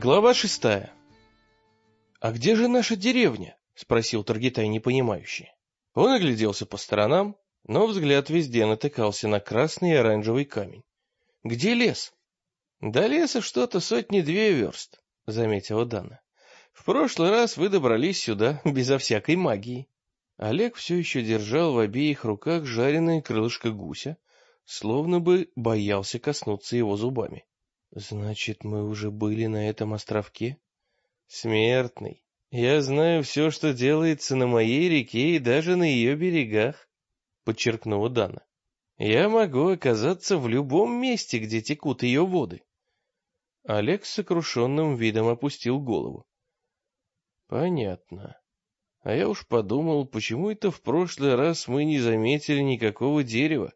Глава 6. «А где же наша деревня?» — спросил Таргитай непонимающе. Он огляделся по сторонам, но взгляд везде натыкался на красный и оранжевый камень. «Где лес?» «До леса что-то 100-2 верст», — заметила Дана. «В прошлый раз вы добрались сюда безо всякой магии». Олег все еще держал в обеих руках жареное крылышко гуся, словно бы боялся коснуться его зубами. «Значит, мы уже были на этом островке?» «Смертный, я знаю все, что делается на моей реке и даже на ее берегах», — подчеркнула Дана. «Я могу оказаться в любом месте, где текут ее воды». Олег с сокрушенным видом опустил голову. «Понятно. А я уж подумал, почему это в прошлый раз мы не заметили никакого дерева.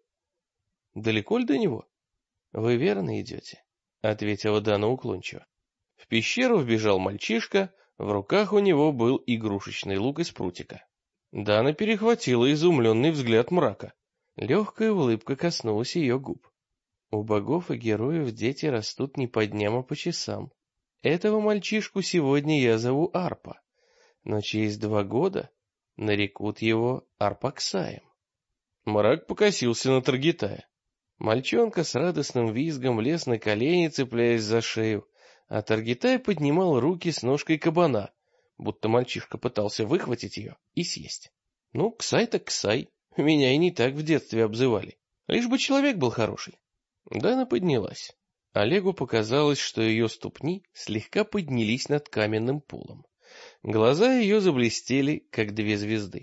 Далеко ли до него?» «Вы верно идете?» — ответила Дана уклончиво. В пещеру вбежал мальчишка, в руках у него был игрушечный лук из прутика. Дана перехватила изумленный взгляд мрака. Легкая улыбка коснулась ее губ. У богов и героев дети растут не по дням, а по часам. Этого мальчишку сегодня я зову Арпа, но через 2 года нарекут его Арпаксаем. Мрак покосился на Таргитая. Мальчонка с радостным визгом лез на колени, цепляясь за шею, а Таргитай поднимал руки с ножкой кабана, будто мальчишка пытался выхватить ее и съесть. Ну, Ксай так Ксай, меня и не так в детстве обзывали. Лишь бы человек был хороший. Дана поднялась. Олегу показалось, что ее ступни слегка поднялись над каменным полом. Глаза ее заблестели, как 2 звезды.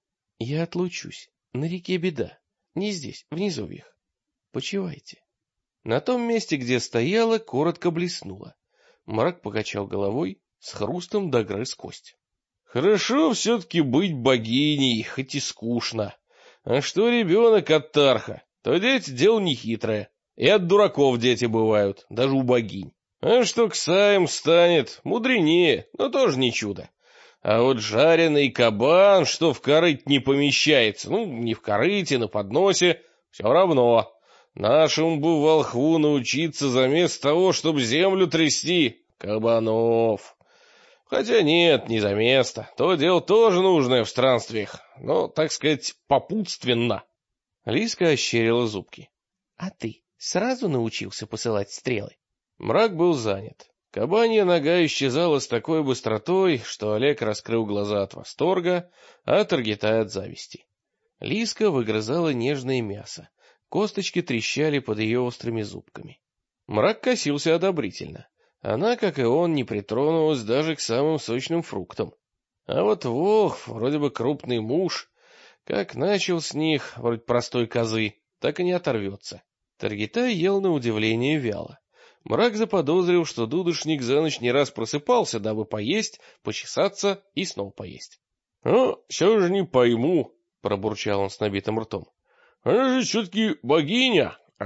«Я отлучусь. На реке беда. Не здесь, в низовьях. Почивайте». На том месте, где стояла, коротко блеснула. Мрак покачал головой, с хрустом догрыз кость. «Хорошо все-таки быть богиней, хоть и скучно. А что ребенок от Тарха, то дети дело нехитрое. И от дураков дети бывают, даже у богинь. А что Ксаем станет, мудренее, но тоже не чудо. А вот жареный кабан, что в корыте не помещается, ну, не в корыте, на подносе, все равно. Нашему бы волхву научиться заместо того, чтобы землю трясти, кабанов. Хотя нет, не за место. То дело тоже нужное в странствиях, но, так сказать, попутственно». Лиска ощерила зубки. «А ты сразу научился посылать стрелы?» Мрак был занят. Кабанья нога исчезала с такой быстротой, что Олег раскрыл глаза от восторга, а Таргитай от зависти. Лиска выгрызала нежное мясо. Косточки трещали под ее острыми зубками. Мрак косился одобрительно. Она, как и он, не притронулась даже к самым сочным фруктам. А вот волхв, вроде бы крупный муж, как начал с них, вроде простой козы, так и не оторвется. Таргитай ел на удивление вяло. Мрак заподозрил, что дудошник за ночь не раз просыпался, дабы поесть, почесаться и снова поесть. «Ну, все же не пойму», — пробурчал он с набитым ртом. «Она же все-таки богиня, а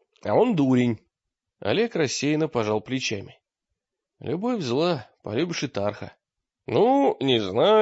он дурень». Олег рассеянно пожал плечами. «Любовь зла, полюбишь и Тарха». «Ну, не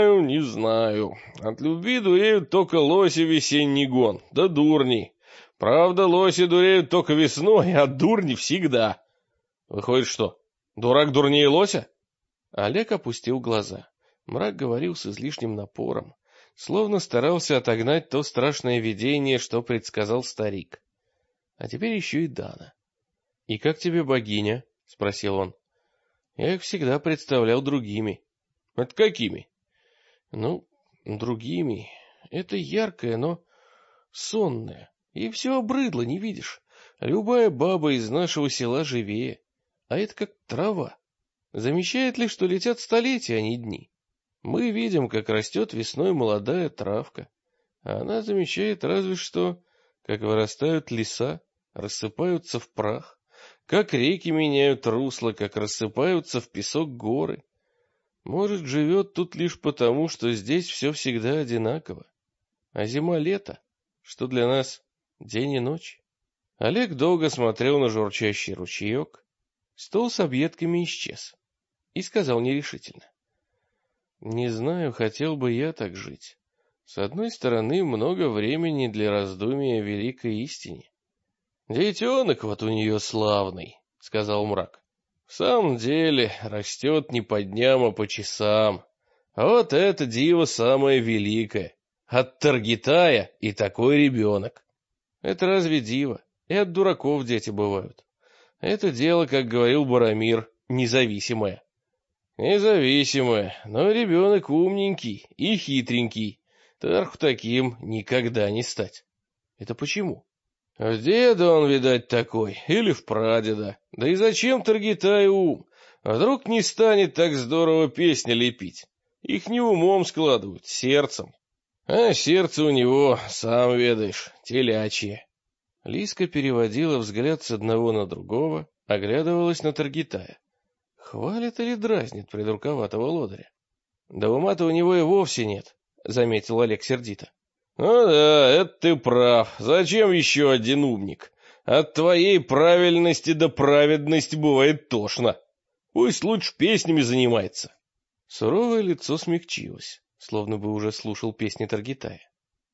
знаю. От любви дуреют только лоси весенний гон, да дурни. Правда, лоси дуреют только весной, а дурни всегда». «Выходит, что, дурак дурнее лося?» Олег опустил глаза. Мрак говорил с излишним напором, словно старался отогнать то страшное видение, что предсказал старик. А теперь еще и Дана. «И как тебе богиня?» — спросил он. «Я их всегда представлял другими». «Это какими?» «Ну, другими. Это яркое, но сонное. И все обрыдло, не видишь? Любая баба из нашего села живее. А это как трава. Замечает ли, что летят столетия, а не дни? Мы видим, как растет весной молодая травка. А она замечает разве что, как вырастают леса, рассыпаются в прах, как реки меняют русло, как рассыпаются в песок горы. Может, живет тут лишь потому, что здесь все всегда одинаково. А зима-лето, что для нас день и ночь». Олег долго смотрел на журчащий ручеек. Стол с объедками исчез. И сказал нерешительно. «Не знаю, хотел бы я так жить. С одной стороны, много времени для раздумия о великой истине». «Детенок вот у нее славный», — сказал мрак. В самом деле, растет не по дням, а по часам. А вот это диво самое великое. От Таргитая и такой ребенок. Это разве диво? И от дураков дети бывают. Это дело, как говорил Барамир, независимое. Независимое, но ребенок умненький и хитренький. Тарху таким никогда не стать. Это почему? В деда он, видать, такой, или в прадеда. Да и зачем Таргитаю ум? А вдруг не станет так здорово песни лепить? Их не умом складывают, сердцем. А сердце у него, сам ведаешь, телячье. Лиска переводила взгляд с одного на другого, оглядывалась на Таргитая. Хвалит или дразнит придурковатого лодыря? Да ума-то у него и вовсе нет, заметил Олег сердито. Ну да, это ты прав. Зачем еще один умник? От твоей правильности до праведности бывает тошно. Пусть лучше песнями занимается. Суровое лицо смягчилось, словно бы уже слушал песни Таргитая.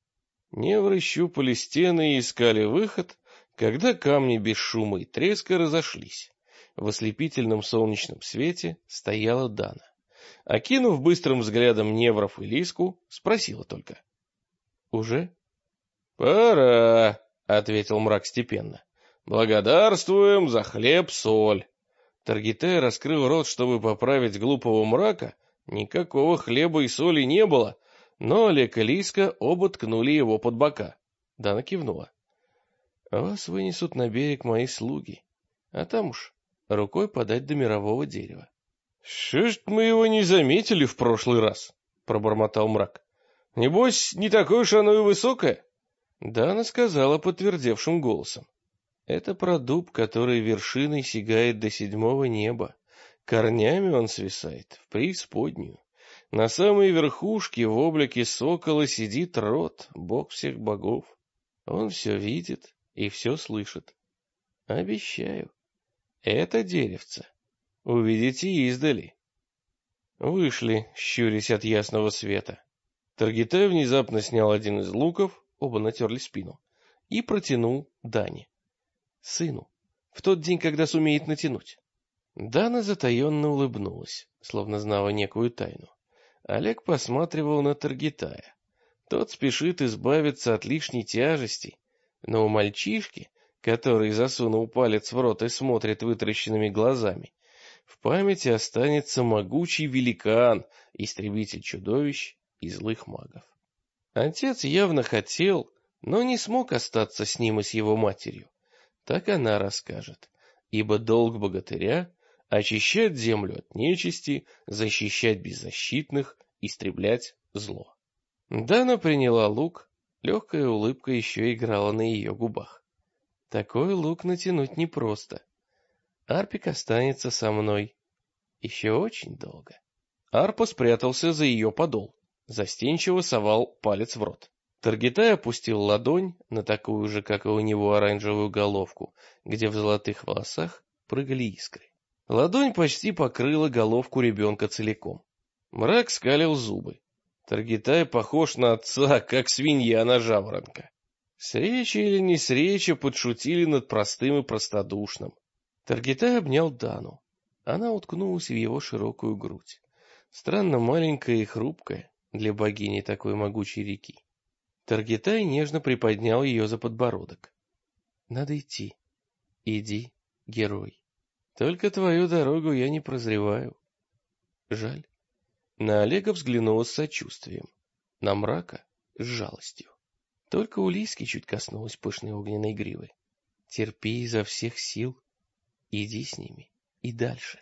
Невры щупали стены и искали выход, когда камни без шума и треска разошлись. В ослепительном солнечном свете стояла Дана. Окинув быстрым взглядом Невров и Лиску, спросила только. — Уже? — Пора, — ответил мрак степенно. — Благодарствуем за хлеб-соль. Таргитай раскрыл рот, чтобы поправить глупого мрака. Никакого хлеба и соли не было, но Олег и Лиска оба ткнули его под бока. Дана кивнула. — Вас вынесут на берег мои слуги, а там уж рукой подать до мирового дерева. — Что ж мы его не заметили в прошлый раз? — пробормотал мрак. — Небось, не такое уж оно и высокое? Дана сказала подтвердевшим голосом. — Это про дуб, который вершиной сигает до 7-го неба. Корнями он свисает в преисподнюю. На самой верхушке в облаке сокола сидит Род, бог всех богов. Он все видит и все слышит. Обещаю, это деревце увидите издали. Вышли, щурясь от ясного света. Таргитай внезапно снял один из луков, оба натерли спину, и протянул Дане. Сыну, в тот день, когда сумеет натянуть. Дана затаенно улыбнулась, словно знала некую тайну. Олег посматривал на Таргитая. Тот спешит избавиться от лишней тяжести, но у мальчишки, который засунул палец в рот и смотрит вытаращенными глазами, в памяти останется могучий великан, истребитель чудовищ и злых магов. Отец явно хотел, но не смог остаться с ним и с его матерью. Так она расскажет, ибо долг богатыря — очищать землю от нечисти, защищать беззащитных, истреблять зло. Дана приняла лук, легкая улыбка еще играла на ее губах. Такой лук натянуть непросто. Арпик останется со мной еще очень долго. Арпа спрятался за ее подол, застенчиво совал палец в рот. Таргитай опустил ладонь на такую же, как и у него, оранжевую головку, где в золотых волосах прыгали искры. Ладонь почти покрыла головку ребенка целиком. Мрак скалил зубы. Таргитай похож на отца, как свинья на жаворонка. С речи или не с речи подшутили над простым и простодушным. Таргитай обнял Дану. Она уткнулась в его широкую грудь. Странно маленькая и хрупкая для богини такой могучей реки. Таргитай нежно приподнял ее за подбородок. — Надо идти. Иди, герой. Только твою дорогу я не прозреваю. Жаль. На Олега взглянула с сочувствием, на мрака с жалостью. Только у Лиски чуть коснулась пышной огненной гривы. Терпи изо всех сил. Иди с ними и дальше.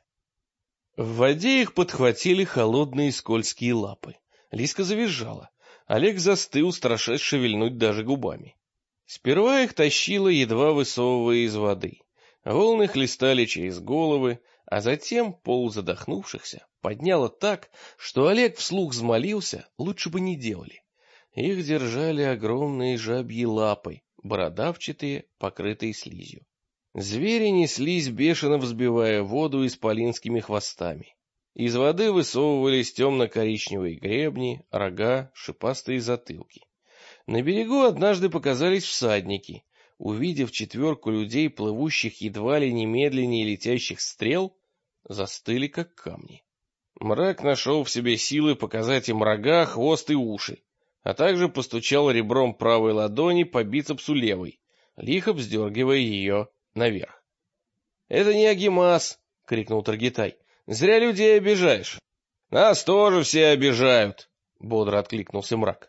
В воде их подхватили холодные скользкие лапы. Лиска завизжала. Олег застыл, страшась шевельнуть даже губами. Сперва их тащило, едва высовывая из воды. Волны хлестали через головы, а затем, полузадохнувшихся, подняло так, что Олег вслух взмолился, лучше бы не делали. Их держали огромные жабьи лапы, бородавчатые, покрытые слизью. Звери неслись, бешено взбивая воду исполинскими хвостами. Из воды высовывались темно-коричневые гребни, рога, шипастые затылки. На берегу однажды показались всадники. Увидев четверку людей, плывущих едва ли не медленнее летящих стрел, застыли как камни. Мрак нашел в себе силы показать им рога, хвост и уши, а также постучал ребром правой ладони по бицепсу левой, лихо вздергивая ее наверх. — Это не Агимас! — крикнул Таргитай. — Зря людей обижаешь. — Нас тоже все обижают! — бодро откликнулся Мрак.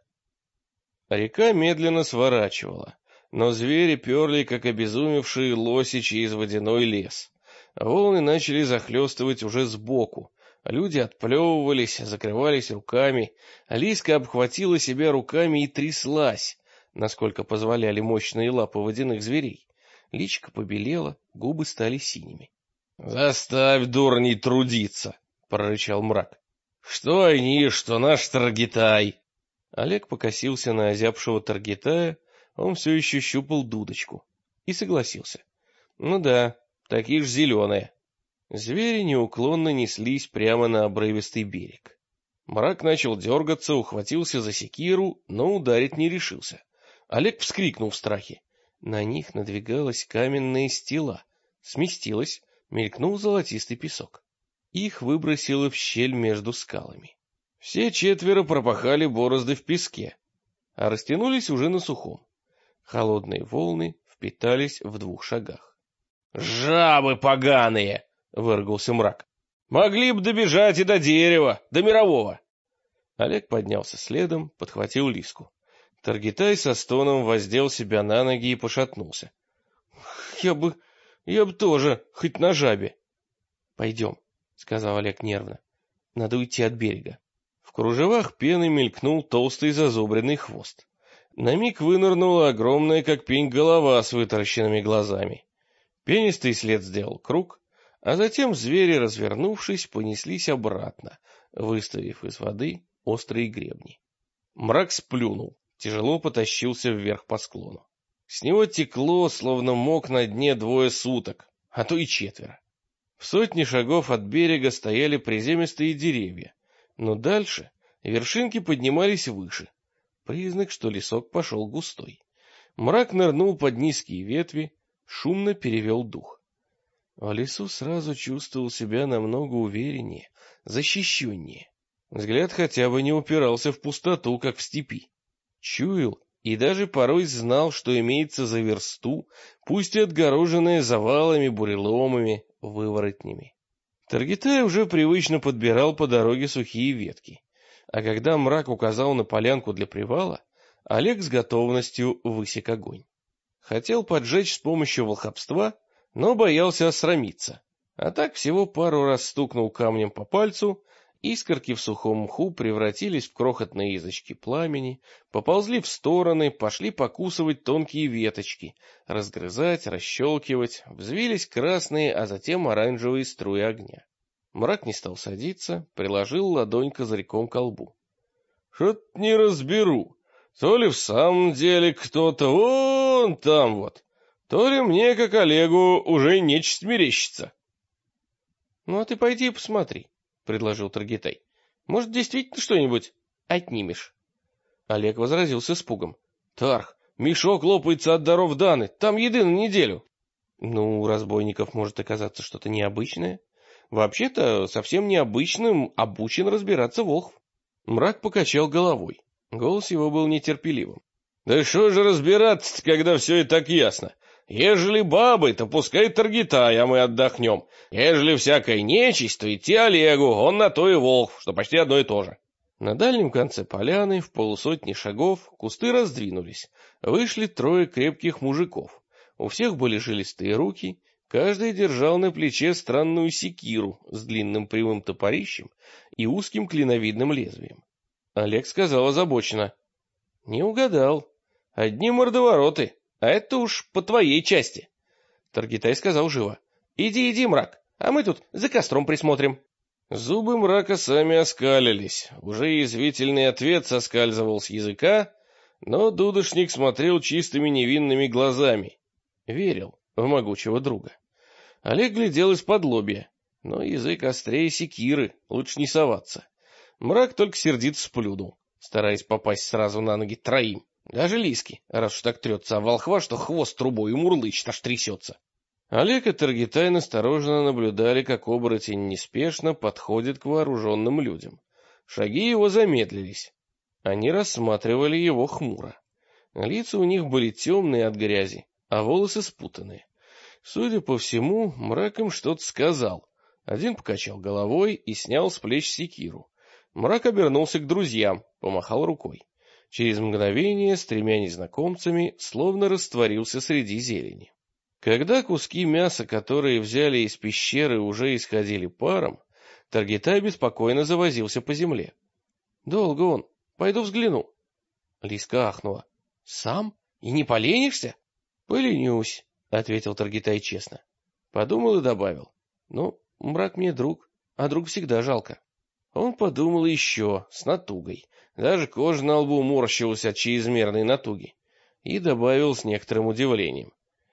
Река медленно сворачивала, но звери перли, как обезумевшие лоси через водяной лес. Волны начали захлестывать уже сбоку. Люди отплевывались, закрывались руками. Лиска обхватила себя руками и тряслась, насколько позволяли мощные лапы водяных зверей. Личико побелело, губы стали синими. — Заставь дурней трудиться! — прорычал Мрак. — Что они, что наш Таргитай! Олег покосился на озябшего Таргитая, он все еще щупал дудочку. И согласился. Ну да, такие ж зеленые. Звери неуклонно неслись прямо на обрывистый берег. Мрак начал дергаться, ухватился за секиру, но ударить не решился. Олег вскрикнул в страхе. На них надвигалась каменная стела. Сместилась, мелькнул золотистый песок. Их выбросило в щель между скалами. Все четверо пропахали борозды в песке, а растянулись уже на сухом. Холодные волны впитались в 2 шагах. «Жабы поганые!» — выругался Мрак. «Могли бы добежать и до дерева, до мирового!» Олег поднялся следом, подхватил Лиску. Таргитай со стоном воздел себя на ноги и пошатнулся. Я бы тоже, хоть на жабе!» «Пойдем», — сказал Олег нервно. «Надо уйти от берега». В кружевах пены мелькнул толстый зазубренный хвост. На миг вынырнула огромная, как пень, голова с вытаращенными глазами. Пенистый след сделал круг, а затем звери, развернувшись, понеслись обратно, выставив из воды острые гребни. Мрак сплюнул, тяжело потащился вверх по склону. С него текло, словно мок на дне 2 суток, а то и 4. В 100 шагов от берега стояли приземистые деревья, но дальше вершинки поднимались выше. Признак, что лесок пошел густой. Мрак нырнул под низкие ветви, шумно перевел дух. В лесу сразу чувствовал себя намного увереннее, защищеннее. Взгляд хотя бы не упирался в пустоту, как в степи. Чуял и даже порой знал, что имеется за версту, пусть и отгороженное завалами, буреломами, выворотнями. Таргитай уже привычно подбирал по дороге сухие ветки, а когда Мрак указал на полянку для привала, Олег с готовностью высек огонь. Хотел поджечь с помощью волхобства, но боялся осрамиться, а так всего пару раз стукнул камнем по пальцу, искорки в сухом мху превратились в крохотные язычки пламени, поползли в стороны, пошли покусывать тонкие веточки, разгрызать, расщелкивать, взвились красные, а затем оранжевые струи огня. Мрак не стал садиться, приложил ладонь козырьком к лбу. — Что-то не разберу, то ли в самом деле кто-то вон там вот, то ли мне, как Олегу, уже нечисть мерещится. — Ну а ты пойди посмотри, — предложил Таргитай. — Может, действительно что-нибудь отнимешь? Олег возразил с испугом. — Тарх, мешок лопается от даров Даны, там еды на неделю. — Ну, у разбойников может оказаться что-то необычное. Вообще-то, совсем необычным обучен разбираться волхв. Мрак покачал головой. Голос его был нетерпеливым. — Да что же разбираться, когда все и так ясно? Ежели бабы, то пускай Таргитай, а мы отдохнем. Ежели всякая нечисть, то идти Олегу, он на то и волхв, что почти одно и то же. На дальнем конце поляны, в 100 шагов, кусты раздвинулись. Вышли 3 крепких мужиков. У всех были жилистые руки, каждый держал на плече странную секиру с длинным прямым топорищем и узким клиновидным лезвием. Олег сказал озабоченно. — Не угадал. Одни мордовороты, а это уж по твоей части. Таргитай сказал живо. — Иди, Мрак, а мы тут за костром присмотрим. Зубы Мрака сами оскалились, уже язвительный ответ соскальзывал с языка, но дудошник смотрел чистыми невинными глазами. Верил в могучего друга. Олег глядел из-под лобья, но язык острее секиры, лучше не соваться. Мрак только сердито сплюнул, стараясь попасть сразу на ноги 3, даже Лиске, раз уж так трется о волхва, что хвост трубой и мурлычет, аж трясется. Олег и Таргитай настороженно наблюдали, как оборотень неспешно подходит к вооруженным людям. Шаги его замедлились. Они рассматривали его хмуро. Лица у них были темные от грязи, а волосы спутанные. Судя по всему, мрак им что-то сказал. Один покачал головой и снял с плеч секиру. Мрак обернулся к друзьям, помахал рукой. Через мгновение с тремя незнакомцами словно растворился среди зелени. Когда куски мяса, которые взяли из пещеры, уже исходили паром, Таргитай беспокойно завозился по земле. «Долго он. Пойду взгляну». Лиска ахнула. «Сам? И не поленишься?» «Поленюсь», — ответил Таргитай честно. Подумал и добавил. «Ну, мрак мне друг, а друг всегда жалко». Он подумал еще, с натугой. Даже кожа на лбу морщилась от чрезмерной натуги. И добавил с некоторым удивлением.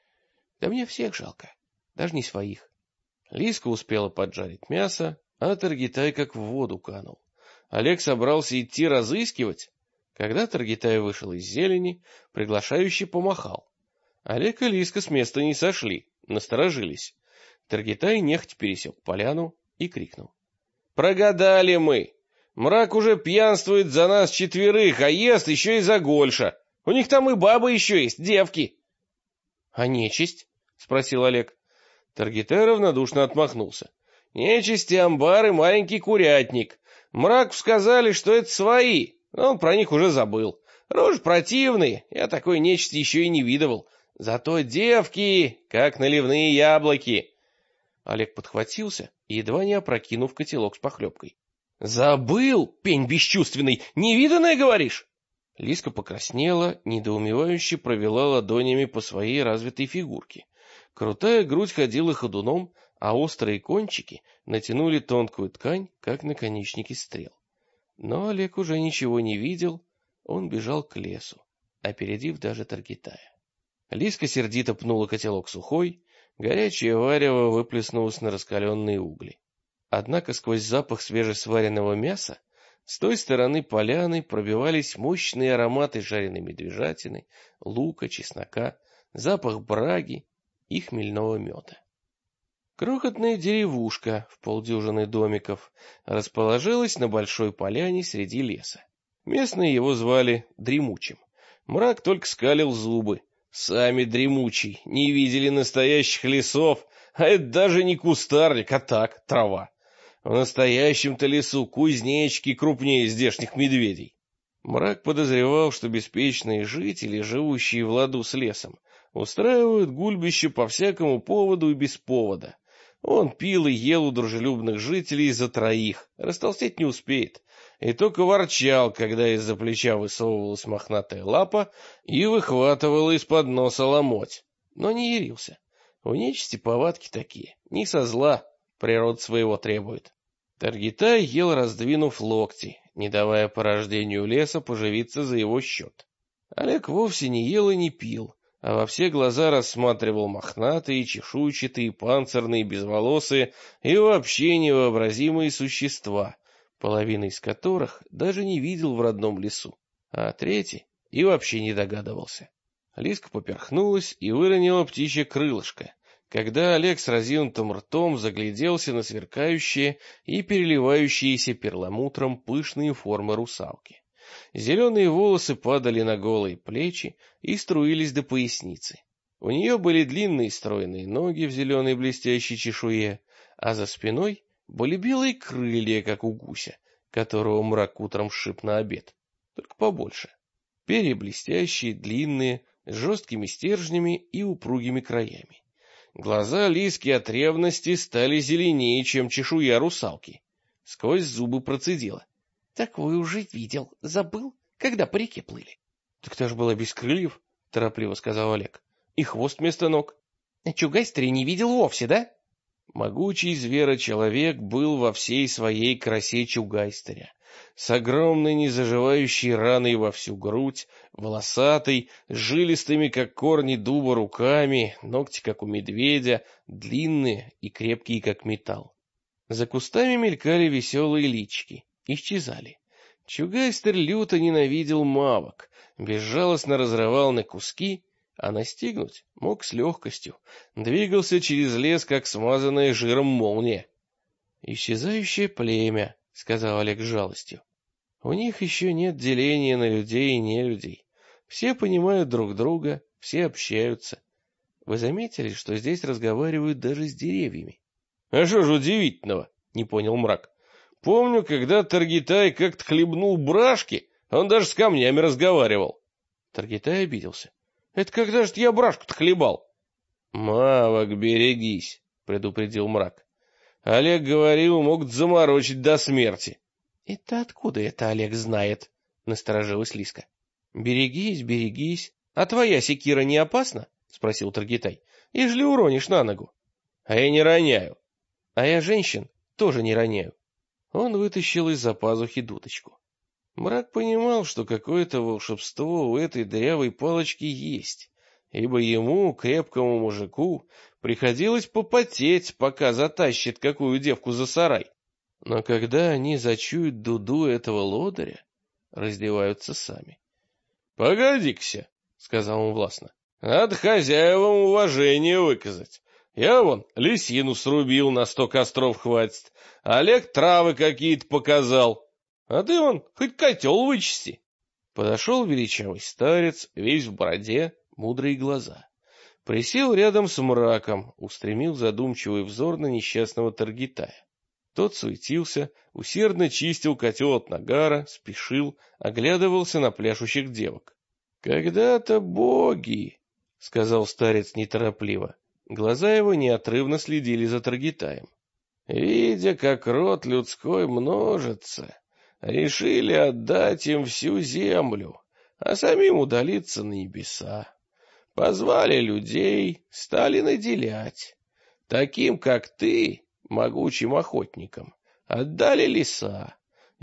«Да мне всех жалко, даже не своих». Лиска успела поджарить мясо, а Таргитай как в воду канул. Олег собрался идти разыскивать, когда Таргитай вышел из зелени, приглашающий помахал. Олег и Лиска с места не сошли, насторожились. Таргитай нехотя пересек поляну и крикнул. «Прогадали мы! Мрак уже пьянствует за нас четверых, а ест еще и за Гольша. У них там и бабы еще есть, девки!» «А нечисть?» — спросил Олег. Таргитай равнодушно отмахнулся. «Нечисть и амбар, и маленький курятник. Мраку сказали, что это свои, но он про них уже забыл. Рожи противные, я такой нечисти еще и не видывал. Зато девки, как наливные яблоки». Олег подхватился, едва не опрокинув котелок с похлебкой. «Забыл, пень бесчувственный, невиданное, говоришь?» Лиска покраснела, недоумевающе провела ладонями по своей развитой фигурке. Крутая грудь ходила ходуном, а острые кончики натянули тонкую ткань, как наконечники стрел. Но Олег уже ничего не видел, он бежал к лесу, опередив даже Таргитая. Лиска сердито пнула котелок сухой, горячее варево выплеснулось на раскаленные угли. Однако сквозь запах свежесваренного мяса с той стороны поляны пробивались мощные ароматы жареной медвежатины, лука, чеснока, запах браги и хмельного меда. Крохотная деревушка в полдюжины домиков расположилась на большой поляне среди леса. Местные его звали Дремучим. Мрак только скалил зубы. Сами дремучий, не видели настоящих лесов, а это даже не кустарник, а так, трава. В настоящем-то лесу кузнечики крупнее здешних медведей. Мрак подозревал, что беспечные жители, живущие в ладу с лесом, устраивают гульбище по всякому поводу и без повода. Он пил и ел у дружелюбных жителей за троих, растолстеть не успеет, и только ворчал, когда из-за плеча высовывалась мохнатая лапа и выхватывала из-под носа ломоть, но не ярился. У нечисти повадки такие, не со зла, природа своего требует. Таргитай ел, раздвинув локти, не давая порождению леса поживиться за его счет. Олег вовсе не ел и не пил, а во все глаза рассматривал мохнатые, чешуйчатые, панцирные, безволосые и вообще невообразимые существа, половина из которых даже не видел в родном лесу, а третий и вообще не догадывался. Лиска поперхнулась и выронила птичье крылышко, когда Олег с разинутым ртом загляделся на сверкающие и переливающиеся перламутром пышные формы русалки. Зеленые волосы падали на голые плечи и струились до поясницы. У нее были длинные стройные ноги в зеленой блестящей чешуе, а за спиной были белые крылья, как у гуся, которого мрак утром сшиб на обед, только побольше. Перья блестящие, длинные, с жесткими стержнями и упругими краями. Глаза Лиски от ревности стали зеленее, чем чешуя русалки. Сквозь зубы процедила. — Такое уже видел. Забыл, когда по реке плыли. — Так ты ж была без крыльев, — торопливо сказал Олег. — И хвост вместо ног. — А чугайстера не видел вовсе, да? Могучий зверочеловек был во всей своей красе чугайстеря. С огромной незаживающей раной во всю грудь, волосатый, с жилистыми, как корни дуба, руками, ногти, как у медведя, длинные и крепкие, как металл. За кустами мелькали веселые личики, исчезали. Чугайстер люто ненавидел мавок, безжалостно разрывал на куски а настигнуть мог с легкостью, двигался через лес, как смазанная жиром молния. «Исчезающее племя», — сказал Олег с жалостью. «У них еще нет деления на людей и нелюдей. Все понимают друг друга, все общаются. Вы заметили, что здесь разговаривают даже с деревьями?» «А что же удивительного?» — не понял Мрак. «Помню, когда Таргитай как-то хлебнул брашки, он даже с камнями разговаривал». Таргитай обиделся. «Это когда же я брашку-то хлебал?» «Мавок, берегись», — предупредил Мрак. «Олег говорил, могут заморочить до смерти». «Это откуда это Олег знает?» — насторожилась Лиска. «Берегись, берегись. А твоя секира не опасна?» — спросил Таргитай. «Ежели уронишь на ногу». «А я не роняю». «А я женщин тоже не роняю». Он вытащил из-за пазухи дудочку. Мрак понимал, что какое-то волшебство у этой дырявой палочки есть, ибо ему, крепкому мужику, приходилось попотеть, пока затащит какую девку за сарай. Но когда они зачуют дуду этого лодыря, раздеваются сами. — Погоди-ка, — сказал он властно, — надо хозяевам уважение выказать. Я вон лисину срубил, на 100 костров хватит, Олег травы какие-то показал, а ты вон хоть котел вычисти. Подошел величавый старец, весь в бороде, мудрые глаза. Присел рядом с Мраком, устремил задумчивый взор на несчастного Таргитая. Тот суетился, усердно чистил котел от нагара, спешил, оглядывался на пляшущих девок. — Когда-то боги, — сказал старец неторопливо. Глаза его неотрывно следили за Таргитаем. Видя, как род людской множится, решили отдать им всю землю, а самим удалиться на небеса. Позвали людей, стали наделять. Таким, как ты, могучим охотникам, отдали леса,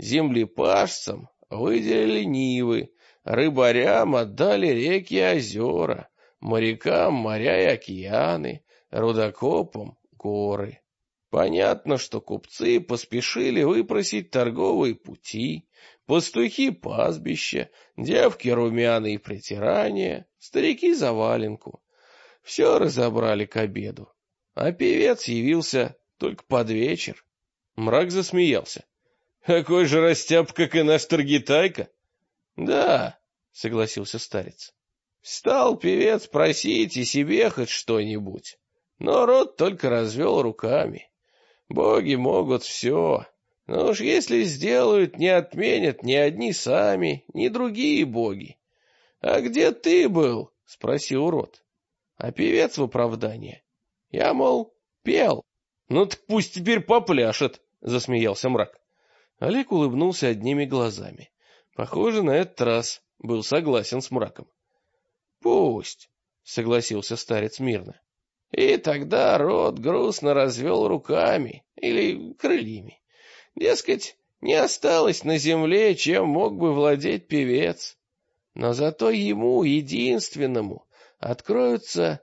землепашцам выделили нивы, рыбарям отдали реки и озера, морякам моря и океаны, рудокопам горы. Понятно, что купцы поспешили выпросить торговые пути, пастухи пастбища, девки румяные притирания, старики заваленку. Все разобрали к обеду, а певец явился только под вечер. Мрак засмеялся. — Какой же растяп, как и наш Таргитайка? — Да, — согласился старец. Стал певец просить и себе хоть что-нибудь, но род только развел руками. Боги могут все, но уж если сделают, не отменят ни одни сами, ни другие боги. — А где ты был? — спросил род. А певец в оправдание. Я, мол, пел. — Ну так пусть теперь попляшет, — засмеялся Мрак. Олег улыбнулся одними глазами. Похоже, на этот раз был согласен с Мраком. — Пусть, — согласился старец мирно. И тогда род грустно развел руками или крыльями. Дескать, не осталось на земле, чем мог бы владеть певец. Но зато ему, единственному, откроются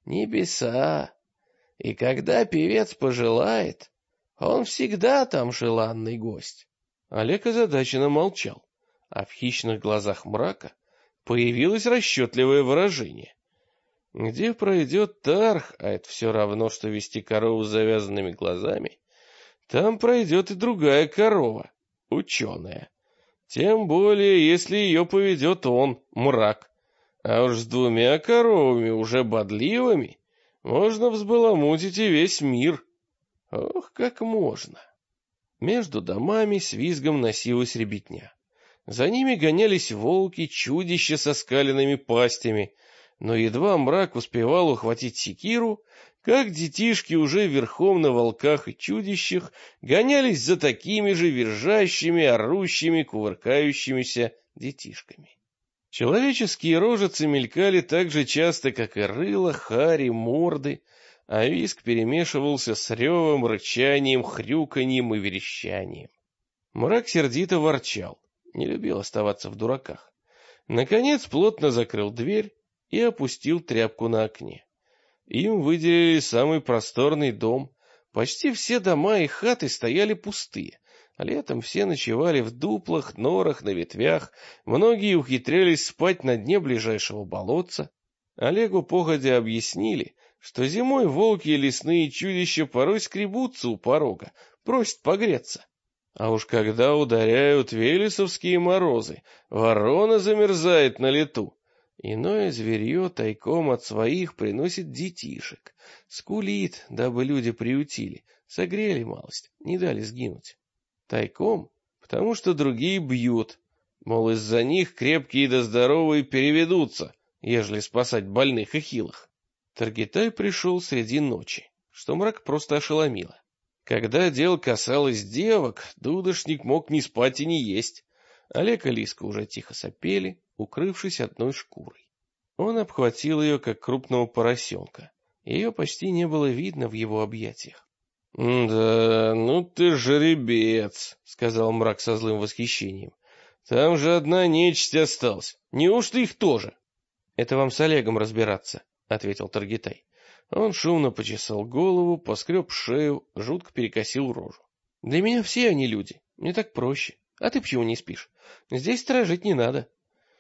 небеса. И когда певец пожелает, он всегда там желанный гость. Олег озадаченно молчал, а в хищных глазах Мрака появилось расчетливое выражение. Где пройдет Тарх, а это все равно, что вести корову с завязанными глазами, там пройдет и другая корова, ученая. Тем более, если ее поведет он, Мрак. А уж с 2 коровами, уже бодливыми, можно взбаламутить и весь мир. Ох, как можно! Между домами с визгом носилась ребятня. За ними гонялись волки, чудища со скаленными пастями, но едва Мрак успевал ухватить секиру, как детишки уже верхом на волках и чудищах гонялись за такими же визжащими, орущими, кувыркающимися детишками. Человеческие рожицы мелькали так же часто, как и рыла, хари, морды, а визг перемешивался с ревом, рычанием, хрюканьем и верещанием. Мрак сердито ворчал, не любил оставаться в дураках. Наконец плотно закрыл дверь и опустил тряпку на окне. Им выделили самый просторный дом. Почти все дома и хаты стояли пустые. Летом все ночевали в дуплах, норах, на ветвях. Многие ухитрялись спать на дне ближайшего болотца. Олегу походя объяснили, что зимой волки и лесные чудища порой скребутся у порога, просят погреться. А уж когда ударяют велесовские морозы, ворона замерзает на лету. Иное зверье тайком от своих приносит детишек, скулит, дабы люди приютили, согрели малость, не дали сгинуть. Тайком, потому что другие бьют, мол, из-за них крепкие да здоровые переведутся, ежели спасать больных и хилых. Таргитай пришел среди ночи, что мрак просто ошеломило. Когда дело касалось девок, дудошник мог не спать и не есть. Олег и Лиска уже тихо сопели, укрывшись одной шкурой. Он обхватил ее, как крупного поросенка. Ее почти не было видно в его объятиях. — Да, ну ты жеребец, — сказал мрак со злым восхищением. — Там же одна нечисть осталась. Неужто их тоже? — Это вам с Олегом разбираться, — ответил Таргитай. Он шумно почесал голову, поскреб шею, жутко перекосил рожу. — Для меня все они люди, мне так проще. А ты почему не спишь? Здесь сторожить не надо.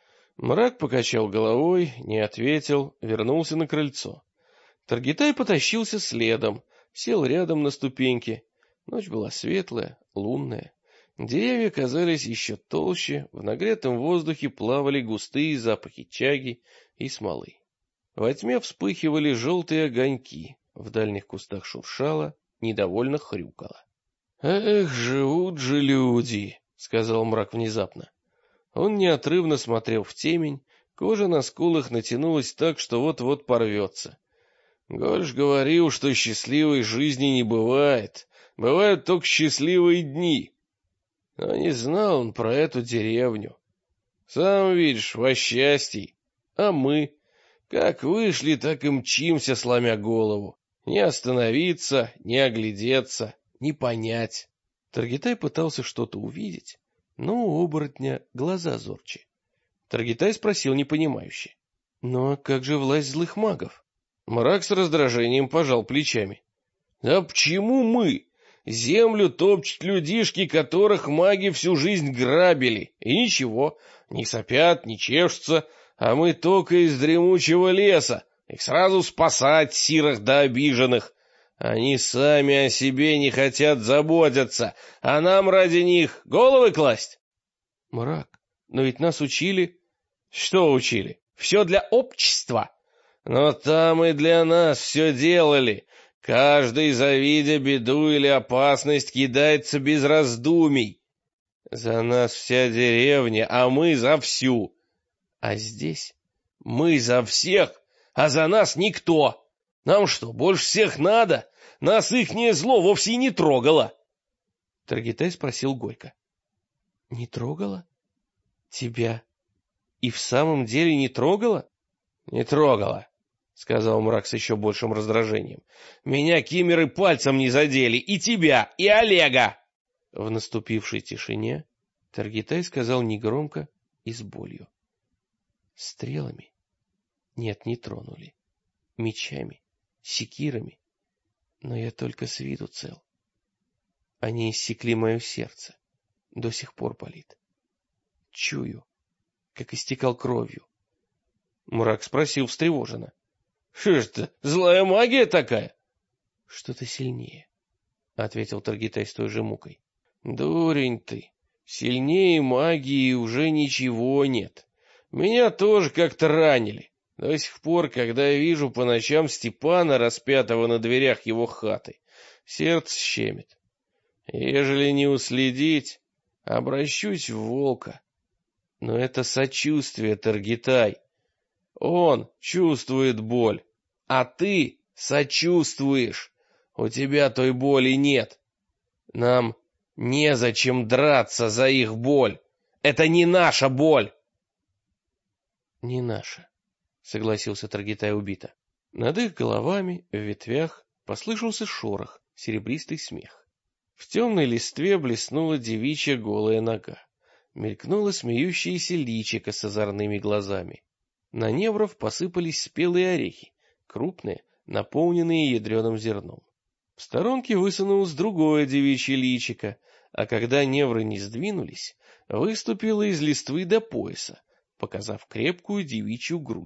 Мрак покачал головой, не ответил, вернулся на крыльцо. Таргитай потащился следом, сел рядом на ступеньке. Ночь была светлая, лунная. Деревья казались еще толще, в нагретом воздухе плавали густые запахи чаги и смолы. Во тьме вспыхивали желтые огоньки, в дальних кустах шуршало, недовольно хрюкало. — Эх, живут же люди! — сказал мрак внезапно. Он неотрывно смотрел в темень, кожа на скулах натянулась так, что вот-вот порвется. Гольш говорил, что счастливой жизни не бывает, бывают только счастливые дни. Но не знал он про эту деревню. Сам видишь, во счастье. А мы, как вышли, так и мчимся, сломя голову. Не остановиться, не оглядеться, не понять. Таргитай пытался что-то увидеть, но у оборотня глаза зорче. Таргитай спросил непонимающе. — Ну а как же власть злых магов? Мрак с раздражением пожал плечами. — Да почему мы? Землю топчут людишки, которых маги всю жизнь грабили. И ничего, не сопят, не чешутся, а мы только из дремучего леса. Их сразу спасать, сирых да обиженных. Они сами о себе не хотят заботиться, а нам ради них головы класть? Мрак, но ведь нас учили... Что учили? Все для общества. Но там и для нас все делали. Каждый, завидя беду или опасность, кидается без раздумий. За нас вся деревня, а мы за всю. А здесь мы за всех, а за нас никто. Нам что, больше всех надо? Нас ихнее зло вовсе и не трогало. Таргитай спросил горько. — Не трогало? Тебя и в самом деле не трогало? — Не трогало, — сказал мрак с еще большим раздражением. — Меня кимеры пальцем не задели, и тебя, и Олега. В наступившей тишине Таргитай сказал негромко и с болью. — Стрелами? Нет, не тронули. Мечами, секирами. Но я только с виду цел. Они иссекли мое сердце. До сих пор болит. Чую, как истекал кровью. Мрак спросил встревоженно. — Что ж это, злая магия такая? — Что-то сильнее, — ответил Таргитай с той же мукой. — Дурень ты, сильнее магии уже ничего нет. Меня тоже как-то ранили. До сих пор, когда я вижу по ночам Степана, распятого на дверях его хаты, сердце щемит. Ежели не уследить, обращусь в волка. Но это сочувствие, Таргитай. Он чувствует боль, а ты сочувствуешь. У тебя той боли нет. Нам незачем драться за их боль. Это не наша боль. Не наша, согласился Таргитай убито. Над их головами в ветвях послышался шорох, серебристый смех. В темной листве блеснула девичья голая нога. Мелькнуло смеющееся личико с озорными глазами. На невров посыпались спелые орехи, крупные, наполненные ядреным зерном. В сторонке высунулось другое девичье личико, а когда невры не сдвинулись, выступило из листвы до пояса, показав крепкую девичью грудь,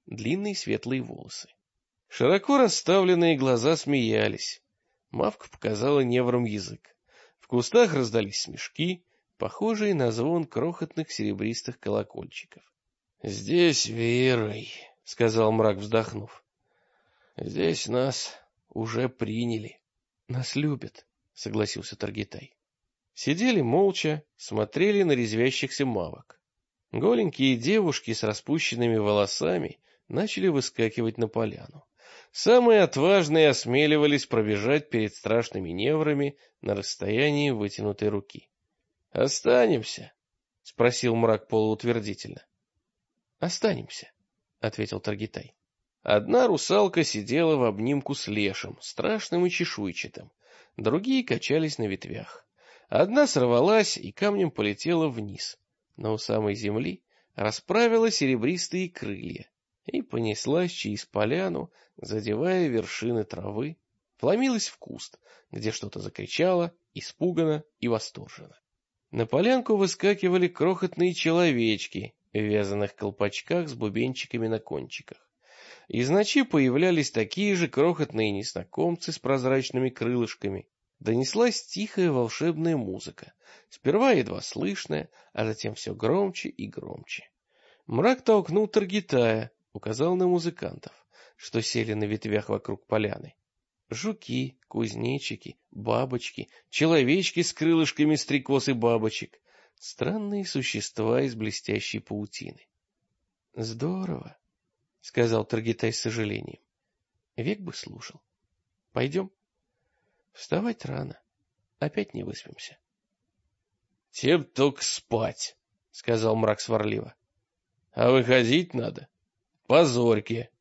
длинные светлые волосы. Широко расставленные глаза смеялись. Мавка показала неврам язык. В кустах раздались смешки, похожие на звон крохотных серебристых колокольчиков. — Здесь верой, — сказал мрак, вздохнув. — Здесь нас уже приняли. — Нас любят, — согласился Таргитай. Сидели молча, смотрели на резвящихся мавок. Голенькие девушки с распущенными волосами начали выскакивать на поляну. Самые отважные осмеливались пробежать перед страшными неврами на расстоянии вытянутой руки. — Останемся? — спросил мрак полуутвердительно. — Останемся, — ответил Таргитай. Одна русалка сидела в обнимку с лешим, страшным и чешуйчатым. Другие качались на ветвях. Одна сорвалась и камнем полетела вниз, но у самой земли расправила серебристые крылья и понеслась через поляну, задевая вершины травы, вломилась в куст, где что-то закричало, испуганно и восторженно. На полянку выскакивали крохотные человечки в вязаных колпачках с бубенчиками на кончиках. Из ночи появлялись такие же крохотные незнакомцы с прозрачными крылышками. Донеслась тихая волшебная музыка, сперва едва слышная, а затем все громче и громче. Мрак толкнул Таргитая, указал на музыкантов, что сели на ветвях вокруг поляны. Жуки, кузнечики, бабочки, человечки с крылышками стрекоз и бабочек, странные существа из блестящей паутины. — Здорово, — сказал Таргитай с сожалением. — Век бы слушал. Пойдем? Вставать рано. Опять не выспимся. — Тебе только спать, — сказал мрак сварливо. — А выходить надо. Позорьки.